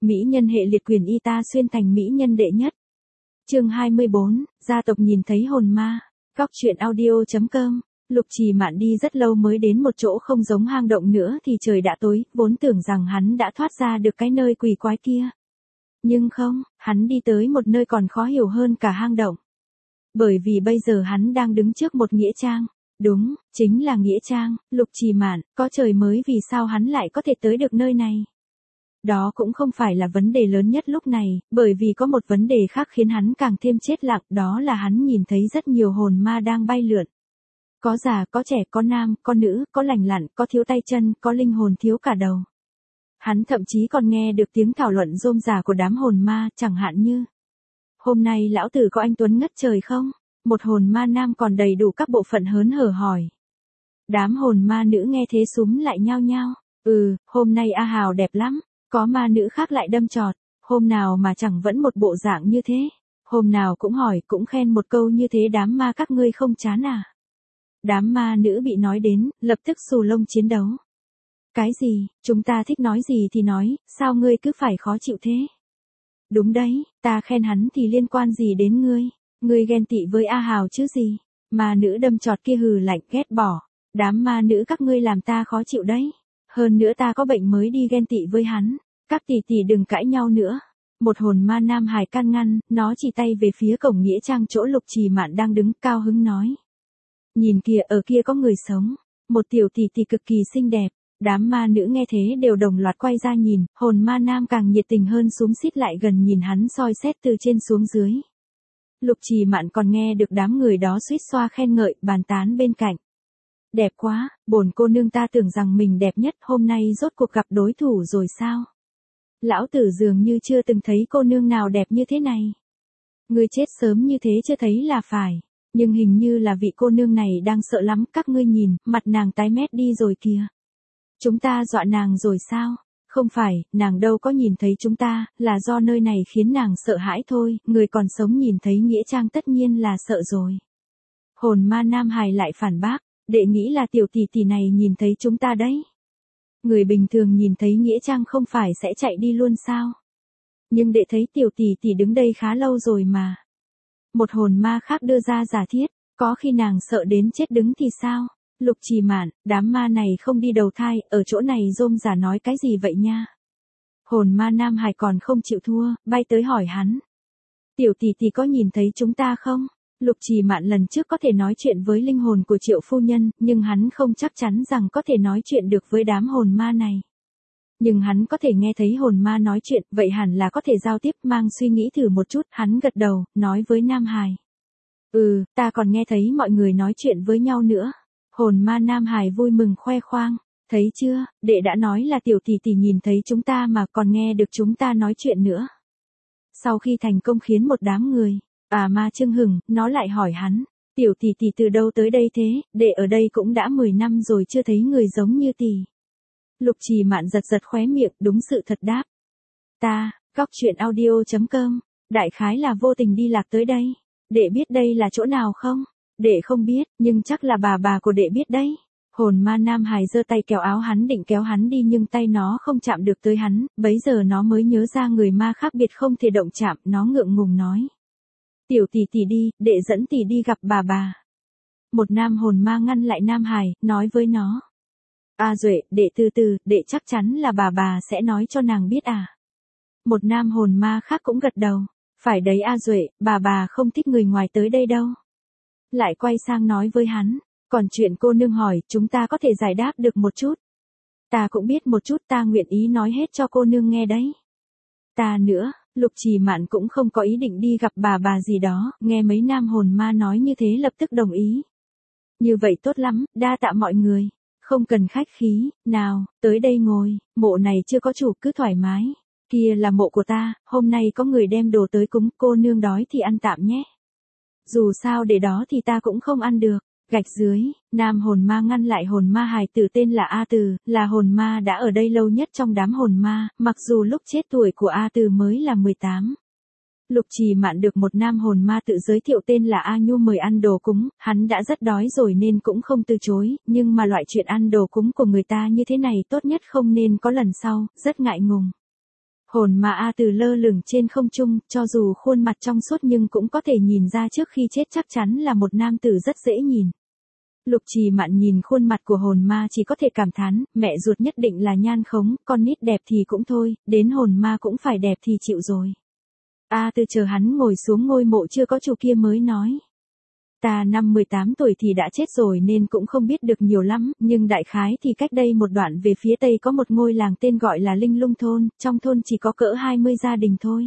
Mỹ nhân hệ liệt quyền y ta xuyên thành mỹ nhân đệ nhất. Chương 24, gia tộc nhìn thấy hồn ma. Góc truyện audio.com. Lục Trì Mạn đi rất lâu mới đến một chỗ không giống hang động nữa thì trời đã tối, vốn tưởng rằng hắn đã thoát ra được cái nơi quỷ quái kia. Nhưng không, hắn đi tới một nơi còn khó hiểu hơn cả hang động. Bởi vì bây giờ hắn đang đứng trước một nghĩa trang. Đúng, chính là nghĩa trang. Lục Trì Mạn, có trời mới vì sao hắn lại có thể tới được nơi này. Đó cũng không phải là vấn đề lớn nhất lúc này, bởi vì có một vấn đề khác khiến hắn càng thêm chết lặng, đó là hắn nhìn thấy rất nhiều hồn ma đang bay lượn. Có già, có trẻ, có nam, có nữ, có lành lặn, có thiếu tay chân, có linh hồn thiếu cả đầu. Hắn thậm chí còn nghe được tiếng thảo luận rôm rả của đám hồn ma, chẳng hạn như: hôm nay lão tử có anh Tuấn ngất trời không? Một hồn ma nam còn đầy đủ các bộ phận hớn hở hỏi. Đám hồn ma nữ nghe thế súm lại nhao nhao. Hôm nay A Hào đẹp lắm. Có ma nữ khác lại đâm chọt. Hôm nào mà chẳng vẫn một bộ dạng như thế. Hôm nào cũng hỏi cũng khen một câu như thế, đám ma các ngươi không chán à? Đám ma nữ bị nói đến, lập tức xù lông chiến đấu. Cái gì, chúng ta thích nói gì thì nói, sao ngươi cứ phải khó chịu thế? Đúng đấy, ta khen hắn thì liên quan gì đến ngươi? Ngươi ghen tị với A Hào chứ gì? Ma nữ đâm chọt kia hừ lạnh ghét bỏ. Đám ma nữ các ngươi làm ta khó chịu đấy. Hơn nữa ta có bệnh mới đi ghen tị với hắn. Các tỷ tỷ đừng cãi nhau nữa. Một hồn ma nam hài can ngăn, nó chỉ tay về phía cổng nghĩa trang chỗ Lục Trì Mạn đang đứng, cao hứng nói. Nhìn kìa, ở kia có người sống. Một tiểu tỷ tỷ cực kỳ xinh đẹp. Đám ma nữ nghe thế đều đồng loạt quay ra nhìn, hồn ma nam càng nhiệt tình hơn xúm xít lại gần nhìn hắn soi xét từ trên xuống dưới. Lục Trì Mạn còn nghe được đám người đó suýt xoa khen ngợi, bàn tán bên cạnh. Đẹp quá, bổn cô nương ta tưởng rằng mình đẹp nhất, hôm nay rốt cuộc gặp đối thủ rồi sao? Lão tử dường như chưa từng thấy cô nương nào đẹp như thế này. Ngươi chết sớm như thế chưa thấy là phải. Nhưng hình như là vị cô nương này đang sợ lắm, các ngươi nhìn, mặt nàng tái mét đi rồi kìa. Chúng ta dọa nàng rồi sao? Không phải, nàng đâu có nhìn thấy chúng ta, là do nơi này khiến nàng sợ hãi thôi, người còn sống nhìn thấy nghĩa trang tất nhiên là sợ rồi. Hồn ma nam hài lại phản bác, đệ nghĩ là tiểu tỷ tỷ này nhìn thấy chúng ta đấy. Người bình thường nhìn thấy nghĩa trang không phải sẽ chạy đi luôn sao? Nhưng đệ thấy tiểu tỷ tỷ đứng đây khá lâu rồi mà. Một hồn ma khác đưa ra giả thiết, có khi nàng sợ đến chết đứng thì sao? Lục Trì Mạn, đám ma này không đi đầu thai, ở chỗ này rôm rả nói cái gì vậy nha? Hồn ma nam hài còn không chịu thua, bay tới hỏi hắn. Tiểu tỷ tỷ có nhìn thấy chúng ta không? Lục Trì Mạn lần trước có thể nói chuyện với linh hồn của Triệu phu nhân, nhưng hắn không chắc chắn rằng có thể nói chuyện được với đám hồn ma này. Nhưng hắn có thể nghe thấy hồn ma nói chuyện, vậy hẳn là có thể giao tiếp, mang suy nghĩ thử một chút, hắn gật đầu, nói với Nam Hải. Ta còn nghe thấy mọi người nói chuyện với nhau nữa. Hồn ma Nam Hải vui mừng khoe khoang, thấy chưa, đệ đã nói là tiểu tỷ tỷ nhìn thấy chúng ta mà còn nghe được chúng ta nói chuyện nữa. Sau khi thành công khiến một đám người, ma chưng hừng, nó lại hỏi hắn, tiểu tỷ tỷ từ đâu tới đây thế, đệ ở đây cũng đã 10 năm rồi chưa thấy người giống như tỷ. Lục Trì Mạn giật giật khóe miệng, đúng sự thật đáp. Góc truyện audio.com, đại khái là vô tình đi lạc tới đây. Đệ biết đây là chỗ nào không? Đệ không biết, nhưng chắc là bà của đệ biết đấy. Hồn ma nam hài giơ tay kéo áo hắn định kéo hắn đi nhưng tay nó không chạm được tới hắn, bấy giờ nó mới nhớ ra người ma khác biệt không thể động chạm, nó ngượng ngùng nói. Tiểu tỷ tỷ đi, đệ dẫn tỷ đi gặp bà. Một nam hồn ma ngăn lại nam hài, nói với nó. Duệ, đệ từ từ, đệ chắc chắn là bà sẽ nói cho nàng biết à. Một nam hồn ma khác cũng gật đầu. Phải đấy Duệ, bà không thích người ngoài tới đây đâu. Lại quay sang nói với hắn. Còn chuyện cô nương hỏi, chúng ta có thể giải đáp được một chút. Ta cũng biết một chút, ta nguyện ý nói hết cho cô nương nghe đấy. Ta nữa, Lục Trì Mạn cũng không có ý định đi gặp bà gì đó, nghe mấy nam hồn ma nói như thế lập tức đồng ý. Như vậy tốt lắm, đa tạ mọi người. Không cần khách khí, nào, tới đây ngồi, mộ này chưa có chủ cứ thoải mái. Kia là mộ của ta, hôm nay có người đem đồ tới cúng, cô nương đói thì ăn tạm nhé. Dù sao để đó thì ta cũng không ăn được. Gạch dưới, nam hồn ma ngăn lại hồn ma hài tử tên là A Từ, là hồn ma đã ở đây lâu nhất trong đám hồn ma, mặc dù lúc chết tuổi của A Từ mới là 18. Lục Trì Mạn được một nam hồn ma tự giới thiệu tên là A Nhu mời ăn đồ cúng, hắn đã rất đói rồi nên cũng không từ chối, nhưng mà loại chuyện ăn đồ cúng của người ta như thế này tốt nhất không nên có lần sau, rất ngại ngùng. Hồn ma A Từ lơ lửng trên không trung, cho dù khuôn mặt trong suốt nhưng cũng có thể nhìn ra trước khi chết chắc chắn là một nam tử rất dễ nhìn. Lục Trì Mạn nhìn khuôn mặt của hồn ma chỉ có thể cảm thán, mẹ ruột nhất định là nhan khống, con nít đẹp thì cũng thôi, đến hồn ma cũng phải đẹp thì chịu rồi. A Từ chờ hắn ngồi xuống ngôi mộ chưa có chủ kia mới nói. Ta năm 18 tuổi thì đã chết rồi nên cũng không biết được nhiều lắm, nhưng đại khái thì cách đây một đoạn về phía tây có một ngôi làng tên gọi là Linh Lung Thôn, trong thôn chỉ có cỡ 20 gia đình thôi.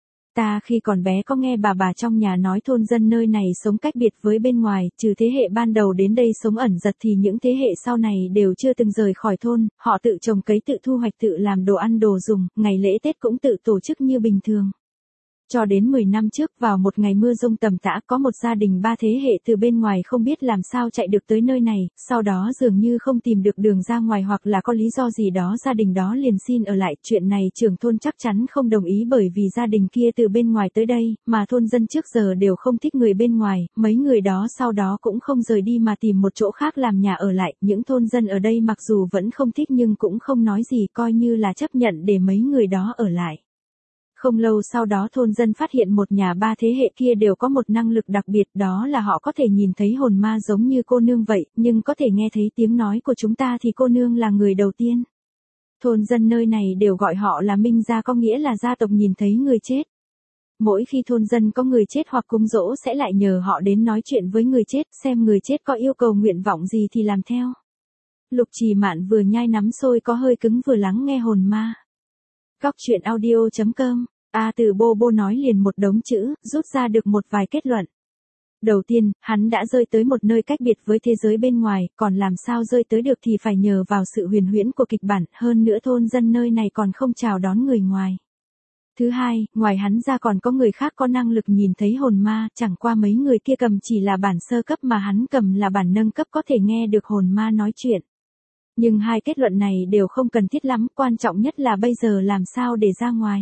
Ta khi còn bé có nghe bà trong nhà nói thôn dân nơi này sống cách biệt với bên ngoài, trừ thế hệ ban đầu đến đây sống ẩn giật thì những thế hệ sau này đều chưa từng rời khỏi thôn, họ tự trồng cấy tự thu hoạch tự làm đồ ăn đồ dùng, ngày lễ Tết cũng tự tổ chức như bình thường. Cho đến 10 năm trước vào một ngày mưa rông tầm tã có một gia đình 3 thế hệ từ bên ngoài không biết làm sao chạy được tới nơi này, sau đó dường như không tìm được đường ra ngoài hoặc là có lý do gì đó gia đình đó liền xin ở lại. Chuyện này trưởng thôn chắc chắn không đồng ý bởi vì gia đình kia từ bên ngoài tới đây, mà thôn dân trước giờ đều không thích người bên ngoài, mấy người đó sau đó cũng không rời đi mà tìm một chỗ khác làm nhà ở lại. Những thôn dân ở đây mặc dù vẫn không thích nhưng cũng không nói gì coi như là chấp nhận để mấy người đó ở lại. Không lâu sau đó thôn dân phát hiện một nhà 3 thế hệ kia đều có một năng lực đặc biệt, đó là họ có thể nhìn thấy hồn ma giống như cô nương vậy, nhưng có thể nghe thấy tiếng nói của chúng ta thì cô nương là người đầu tiên. Thôn dân nơi này đều gọi họ là Minh gia, có nghĩa là gia tộc nhìn thấy người chết. Mỗi khi thôn dân có người chết hoặc cúng dỗ sẽ lại nhờ họ đến nói chuyện với người chết, xem người chết có yêu cầu nguyện vọng gì thì làm theo. Lục Trì Mạn vừa nhai nắm xôi có hơi cứng vừa lắng nghe hồn ma. Góc truyện audio.com. A Từ bô bô nói liền một đống chữ, rút ra được một vài kết luận. Đầu tiên, hắn đã rơi tới một nơi cách biệt với thế giới bên ngoài, còn làm sao rơi tới được thì phải nhờ vào sự huyền huyễn của kịch bản, hơn nữa thôn dân nơi này còn không chào đón người ngoài. Thứ hai, ngoài hắn ra còn có người khác có năng lực nhìn thấy hồn ma, chẳng qua mấy người kia cầm chỉ là bản sơ cấp mà hắn cầm là bản nâng cấp có thể nghe được hồn ma nói chuyện. Nhưng hai kết luận này đều không cần thiết lắm, quan trọng nhất là bây giờ làm sao để ra ngoài.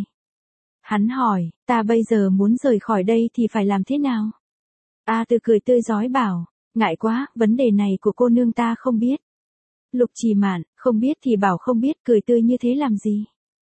Hắn hỏi, ta bây giờ muốn rời khỏi đây thì phải làm thế nào? A Từ cười tươi rói bảo, ngại quá, vấn đề này của cô nương ta không biết. Lục Trì Mạn, không biết thì bảo không biết, cười tươi như thế làm gì?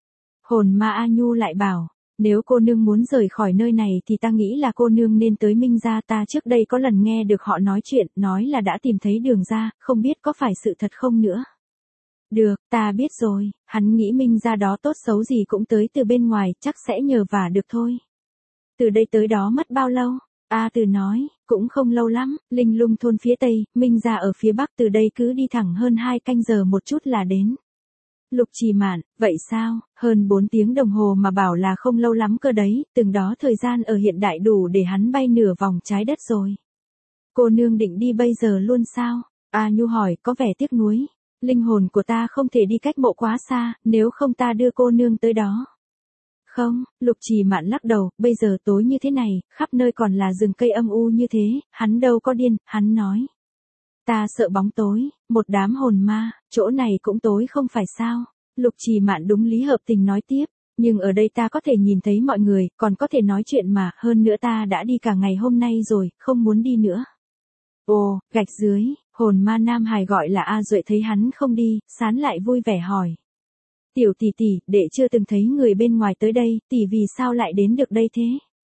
Hồn ma A Nhu lại bảo, nếu cô nương muốn rời khỏi nơi này thì ta nghĩ là cô nương nên tới Minh gia, ta trước đây có lần nghe được họ nói chuyện, nói là đã tìm thấy đường ra, không biết có phải sự thật không nữa. Được, ta biết rồi, hắn nghĩ Minh gia đó tốt xấu gì cũng tới từ bên ngoài, chắc sẽ nhờ vả được thôi. Từ đây tới đó mất bao lâu? A Từ nói, cũng không lâu lắm, Linh Lung thôn phía tây, Minh gia ở phía bắc, từ đây cứ đi thẳng hơn 2 canh giờ một chút là đến. Lục Trì Mạn, vậy sao, hơn 4 tiếng đồng hồ mà bảo là không lâu lắm cơ đấy, từng đó thời gian ở hiện đại đủ để hắn bay nửa vòng trái đất rồi. Cô nương định đi bây giờ luôn sao? A Nhu hỏi, có vẻ tiếc nuối. Linh hồn của ta không thể đi cách mộ quá xa, nếu không ta đưa cô nương tới đó. Không, Lục Trì Mạn lắc đầu, bây giờ tối như thế này, khắp nơi còn là rừng cây âm u như thế, hắn đâu có điên, hắn nói. Ta sợ bóng tối, một đám hồn ma, chỗ này cũng tối không phải sao. Lục Trì Mạn đúng lý hợp tình nói tiếp, nhưng ở đây ta có thể nhìn thấy mọi người, còn có thể nói chuyện mà, hơn nữa ta đã đi cả ngày hôm nay rồi, không muốn đi nữa. Ồ, gạch dưới, hồn ma Nam Hải gọi là A Duệ thấy hắn không đi, sán lại vui vẻ hỏi. Tiểu tỷ tỷ, đệ chưa từng thấy người bên ngoài tới đây, tỷ vì sao lại đến được đây thế?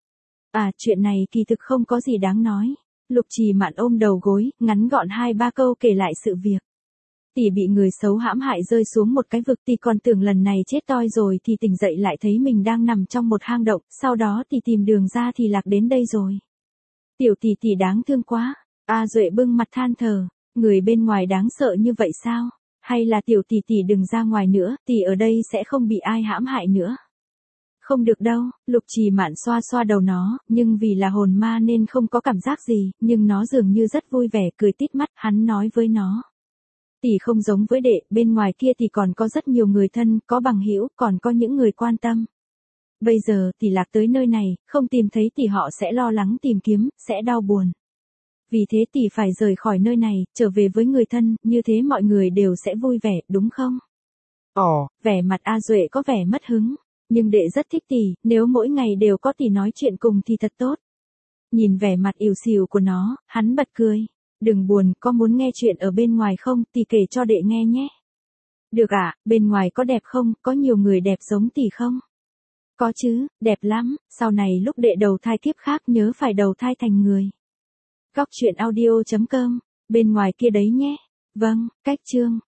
À, chuyện này kỳ thực không có gì đáng nói. Lục Trì Mạn ôm đầu gối, ngắn gọn 2-3 câu kể lại sự việc. Tỷ bị người xấu hãm hại rơi xuống một cái vực, tỷ còn tưởng lần này chết toi rồi thì tỉnh dậy lại thấy mình đang nằm trong một hang động, sau đó tỷ tìm đường ra thì lạc đến đây rồi. Tiểu tỷ tỷ đáng thương quá. A Duệ bưng mặt than thở, người bên ngoài đáng sợ như vậy sao? Hay là tiểu tỷ tỷ đừng ra ngoài nữa, tỷ ở đây sẽ không bị ai hãm hại nữa. Không được đâu, Lục Trì Mạn xoa xoa đầu nó, nhưng vì là hồn ma nên không có cảm giác gì, nhưng nó dường như rất vui vẻ cười tít mắt, hắn nói với nó. Tỷ không giống với đệ, bên ngoài kia thì còn có rất nhiều người thân, có bằng hữu, còn có những người quan tâm. Bây giờ tỷ lạc tới nơi này, không tìm thấy thì họ sẽ lo lắng tìm kiếm, sẽ đau buồn. Vì thế tỷ phải rời khỏi nơi này, trở về với người thân, như thế mọi người đều sẽ vui vẻ, đúng không? Ồ, vẻ mặt A Duệ có vẻ mất hứng. Nhưng đệ rất thích tỷ, nếu mỗi ngày đều có tỷ nói chuyện cùng thì thật tốt. Nhìn vẻ mặt ỉu xìu của nó, hắn bật cười. Đừng buồn, có muốn nghe chuyện ở bên ngoài không, tỷ kể cho đệ nghe nhé. Được ạ, bên ngoài có đẹp không, có nhiều người đẹp giống tỷ không? Có chứ, đẹp lắm, sau này lúc đệ đầu thai kiếp khác nhớ phải đầu thai thành người. Góc truyện audio.com, bên ngoài kia đấy nhé. Vâng, cách chương.